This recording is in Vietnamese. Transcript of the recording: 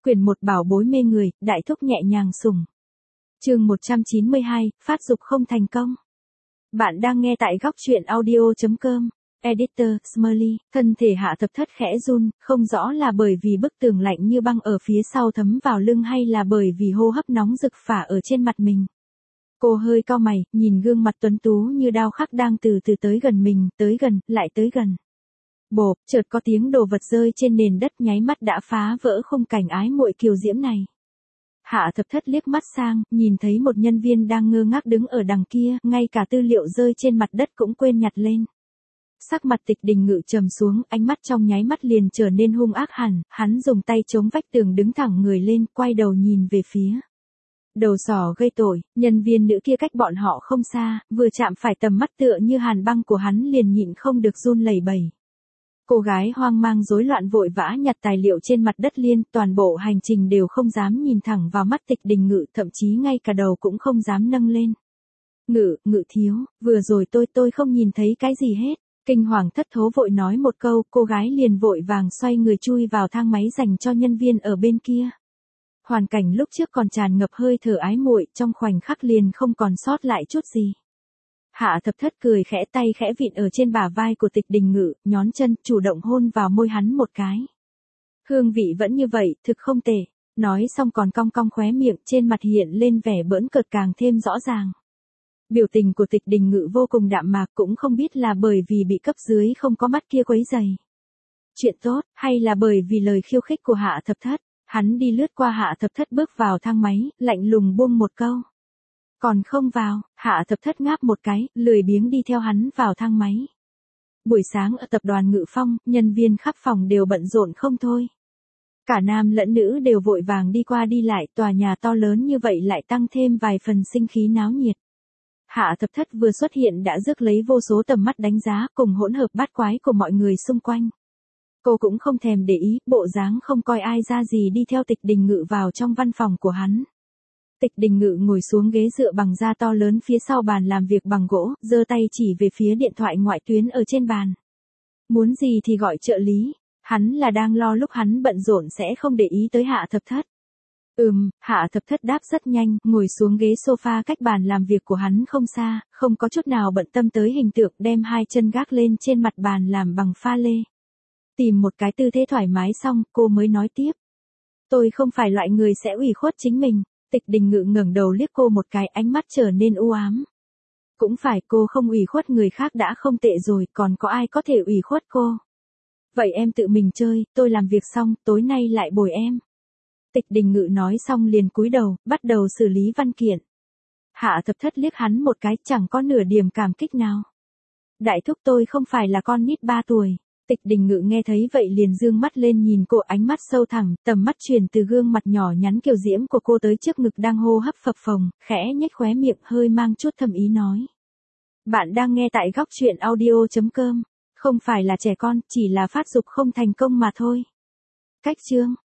Quyển 1 bảo bối mê người, đại thúc nhẹ nhàng sủng. Chương 192, phát dục không thành công. Bạn đang nghe tại góc truyện audio.com. Editor, Smiley, thân thể Hạ Thập Thất khẽ run, không rõ là bởi vì bức tường lạnh như băng ở phía sau thấm vào lưng hay là bởi vì hô hấp nóng rực phả ở trên mặt mình. Cô hơi cau mày, nhìn gương mặt tuấn tú như đao khắc đang từ từ tới gần mình, tới gần, lại tới gần. Bộp, chợt có tiếng đồ vật rơi trên nền đất nháy mắt đã phá vỡ khung cảnh ái muội kiều diễm này. Hạ Thập Thất liếc mắt sang, nhìn thấy một nhân viên đang ngơ ngác đứng ở đằng kia, ngay cả tư liệu rơi trên mặt đất cũng quên nhặt lên. Sắc mặt Tịch Đình Ngự trầm xuống, ánh mắt trong nháy mắt liền trở nên hung ác hẳn, hắn dùng tay chống vách tường đứng thẳng người lên, quay đầu nhìn về phía. Đầu sỏ gây tội, nhân viên nữ kia cách bọn họ không xa, vừa chạm phải tầm mắt tựa như hàn băng của hắn liền nhịn không được run lẩy bẩy. Cô gái hoang mang rối loạn vội vã nhặt tài liệu trên mặt đất liên, toàn bộ hành trình đều không dám nhìn thẳng vào mắt Tịch Đình Ngự, thậm chí ngay cả đầu cũng không dám nâng lên. Ngự thiếu, vừa rồi tôi không nhìn thấy cái gì hết. Kinh hoàng thất thố vội nói một câu, cô gái liền vội vàng xoay người chui vào thang máy dành cho nhân viên ở bên kia. Hoàn cảnh lúc trước còn tràn ngập hơi thở ái muội, trong khoảnh khắc liền không còn sót lại chút gì. Hạ Thập Thất cười khẽ, tay khẽ vịn ở trên bả vai của Tịch Đình Ngự, nhón chân, chủ động hôn vào môi hắn một cái. Hương vị vẫn như vậy, thực không tệ. Nói xong còn cong cong khóe miệng, trên mặt hiện lên vẻ bỡn cợt càng thêm rõ ràng. Biểu tình của Tịch Đình Ngự vô cùng đạm mạc, cũng không biết là bởi vì bị cấp dưới không có mắt kia quấy rầy. Chuyện tốt, hay là bởi vì lời khiêu khích của Hạ Thập Thất. Hắn đi lướt qua Hạ Thập Thất bước vào thang máy, lạnh lùng buông một câu. Còn không vào, Hạ Thập Thất ngáp một cái, lười biếng đi theo hắn vào thang máy. Buổi sáng ở tập đoàn Ngự Phong, nhân viên khắp phòng đều bận rộn không thôi. Cả nam lẫn nữ đều vội vàng đi qua đi lại, tòa nhà to lớn như vậy lại tăng thêm vài phần sinh khí náo nhiệt. Hạ Thập Thất vừa xuất hiện đã rước lấy vô số tầm mắt đánh giá cùng hỗn hợp bát quái của mọi người xung quanh. Cô cũng không thèm để ý, bộ dáng không coi ai ra gì đi theo Tịch Đình Ngự vào trong văn phòng của hắn. Tịch Đình Ngự ngồi xuống ghế dựa bằng da to lớn phía sau bàn làm việc bằng gỗ, giơ tay chỉ về phía điện thoại ngoại tuyến ở trên bàn. Muốn gì thì gọi trợ lý, hắn là đang lo lúc hắn bận rộn sẽ không để ý tới Hạ Thập Thất. Hạ Thập Thất đáp rất nhanh, ngồi xuống ghế sofa cách bàn làm việc của hắn không xa, không có chút nào bận tâm tới hình tượng, đem hai chân gác lên trên mặt bàn làm bằng pha lê. Tìm một cái tư thế thoải mái xong, cô mới nói tiếp. Tôi không phải loại người sẽ ủy khuất chính mình. Tịch Đình Ngự ngẩng đầu liếc cô một cái, ánh mắt trở nên u ám. Cũng phải, cô không ủy khuất người khác đã không tệ rồi, còn có ai có thể ủy khuất cô. Vậy em tự mình chơi, tôi làm việc xong, tối nay lại bồi em. Tịch Đình Ngự nói xong liền cúi đầu, bắt đầu xử lý văn kiện. Hạ Thập Thất liếc hắn một cái, chẳng có nửa điểm cảm kích nào. Đại thúc, tôi không phải là con nít 3 tuổi. Tịch Đình Ngự nghe thấy vậy liền dương mắt lên nhìn cô, ánh mắt sâu thẳm, tầm mắt truyền từ gương mặt nhỏ nhắn kiều diễm của cô tới trước ngực đang hô hấp phập phồng, khẽ nhếch khóe miệng hơi mang chút thâm ý nói. Bạn đang nghe tại góc truyện audio.com, không phải là trẻ con, chỉ là phát dục không thành công mà thôi. Cách chương.